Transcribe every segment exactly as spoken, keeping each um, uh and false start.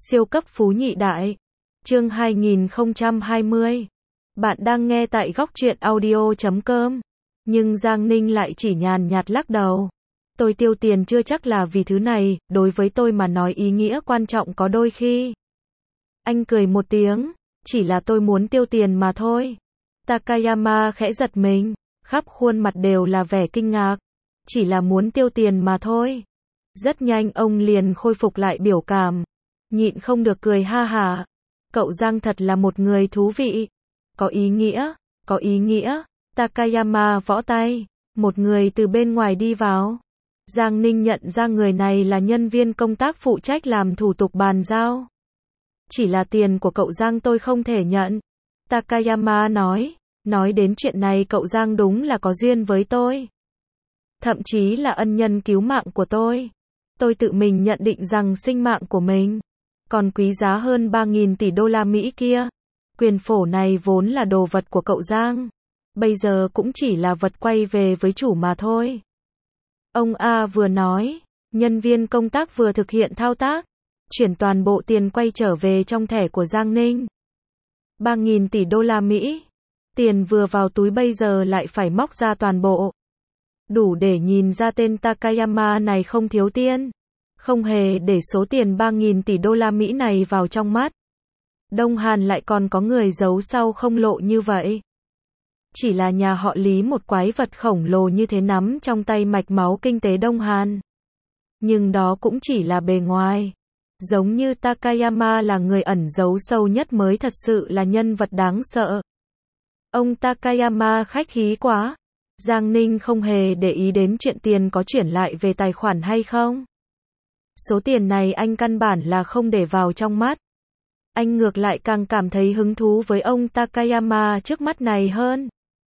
Siêu cấp phú nhị đại. Chương hai nghìn không trăm hai mươi. Bạn đang nghe tại góc truyện audio chấm com. Nhưng Giang Ninh lại chỉ nhàn nhạt lắc đầu. Tôi tiêu tiền chưa chắc là vì thứ này, đối với tôi mà nói ý nghĩa quan trọng có đôi khi. Anh cười một tiếng, chỉ là tôi muốn tiêu tiền mà thôi. Takayama khẽ giật mình, khắp khuôn mặt đều là vẻ kinh ngạc. Chỉ là muốn tiêu tiền mà thôi. Rất nhanh ông liền khôi phục lại biểu cảm. Nhịn không được cười ha hả. Cậu Giang thật là một người thú vị. Có ý nghĩa, có ý nghĩa. Takayama võ tay. Một người từ bên ngoài đi vào. Giang Ninh nhận ra người này là nhân viên công tác phụ trách làm thủ tục bàn giao. Chỉ là tiền của cậu Giang tôi không thể nhận. Takayama nói. Nói đến chuyện này cậu Giang đúng là có duyên với tôi. Thậm chí là ân nhân cứu mạng của tôi. Tôi tự mình nhận định rằng sinh mạng của mình còn quý giá hơn ba nghìn tỷ đô la Mỹ kia. Quyền phổ này vốn là đồ vật của cậu Giang. Bây giờ cũng chỉ là vật quay về với chủ mà thôi. Ông A vừa nói, nhân viên công tác vừa thực hiện thao tác, chuyển toàn bộ tiền quay trở về trong thẻ của Giang Ninh. ba nghìn tỷ đô la Mỹ. Tiền vừa vào túi bây giờ lại phải móc ra toàn bộ. Đủ để nhìn ra tên Takayama này không thiếu tiền. Không hề để số tiền ba nghìn tỷ đô la Mỹ này vào trong mắt. Đông Hàn lại còn có người giấu sau không lộ như vậy. Chỉ là nhà họ Lý một quái vật khổng lồ như thế nắm trong tay mạch máu kinh tế Đông Hàn. Nhưng đó cũng chỉ là bề ngoài. Giống như Takayama là người ẩn giấu sâu nhất mới thật sự là nhân vật đáng sợ. Ông Takayama khách khí quá. Giang Ninh không hề để ý đến chuyện tiền có chuyển lại về tài khoản hay không. Số tiền này anh căn bản là không để vào trong mắt. Anh ngược lại càng cảm thấy hứng thú với ông Takayama trước mắt này hơn.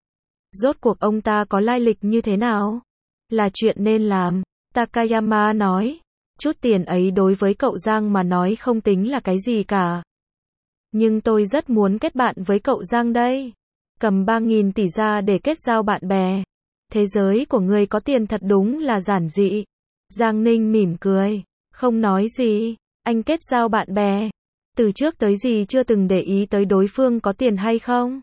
Rốt cuộc ông ta có lai lịch như thế nào? Là chuyện nên làm. Takayama nói. Chút tiền ấy đối với cậu Giang mà nói không tính là cái gì cả. Nhưng tôi rất muốn kết bạn với cậu Giang đây. Cầm ba nghìn tỷ ra để kết giao bạn bè. Thế giới của người có tiền thật đúng là giản dị. Giang Ninh mỉm cười. Không nói gì. Anh kết giao bạn bè. Từ trước tới gì chưa từng để ý tới đối phương có tiền hay không.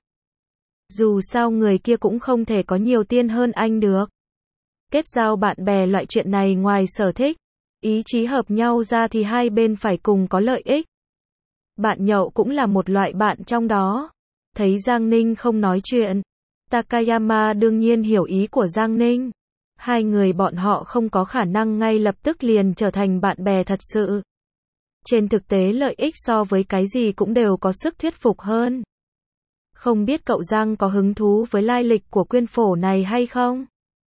Dù sao người kia cũng không thể có nhiều tiền hơn anh được. Kết giao bạn bè loại chuyện này ngoài sở thích, ý chí hợp nhau ra thì hai bên phải cùng có lợi ích. Bạn nhậu cũng là một loại bạn trong đó. Thấy Giang Ninh không nói chuyện, Takayama đương nhiên hiểu ý của Giang Ninh. Hai người bọn họ không có khả năng ngay lập tức liền trở thành bạn bè thật sự. Trên thực tế lợi ích so với cái gì cũng đều có sức thuyết phục hơn. Không biết cậu Giang có hứng thú với lai lịch của quyên phổ này hay không?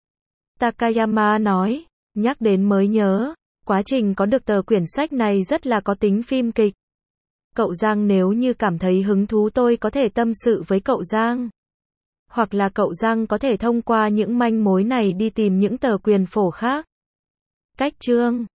Takayama nói, nhắc đến mới nhớ, quá trình có được tờ quyển sách này rất là có tính phim kịch. Cậu Giang nếu như cảm thấy hứng thú tôi có thể tâm sự với cậu Giang. Hoặc là cậu Giang có thể thông qua những manh mối này đi tìm những tờ quyền phổ khác. Cách chương